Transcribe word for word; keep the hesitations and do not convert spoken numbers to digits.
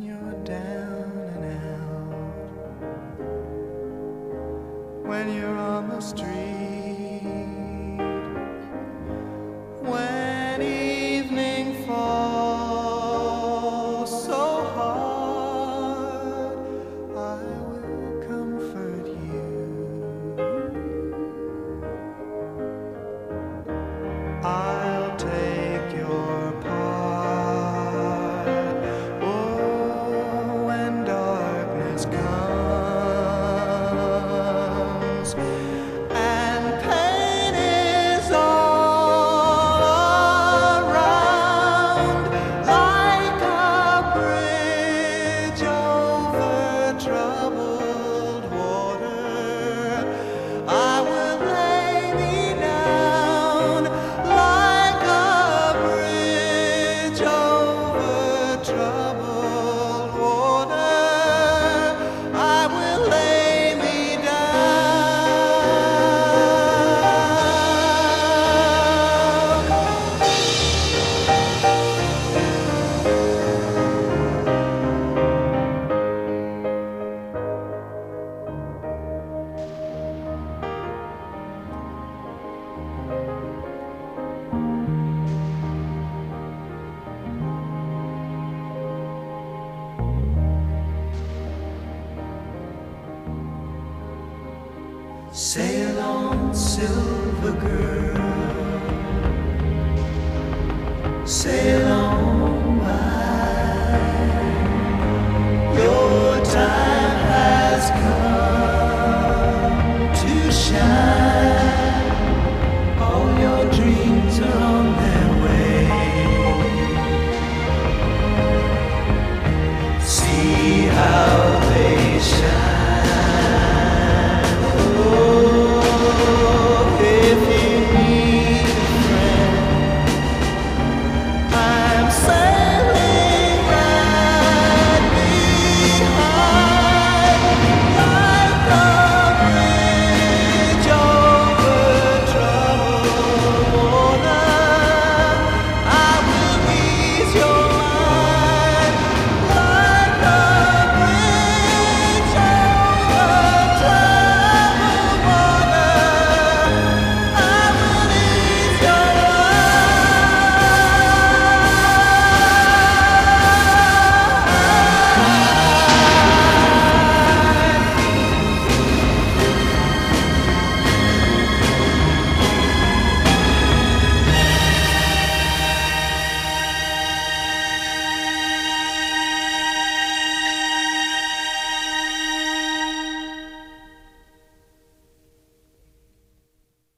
you're down and out, when you're on the street, when evening falls so hard, I will comfort you. I'll take your part. Oh, when darkness comes and pain is all around, like a bridge over troubled water, I will lay me down like a bridge over troubled water. I will lay me sail on, silver girl, sail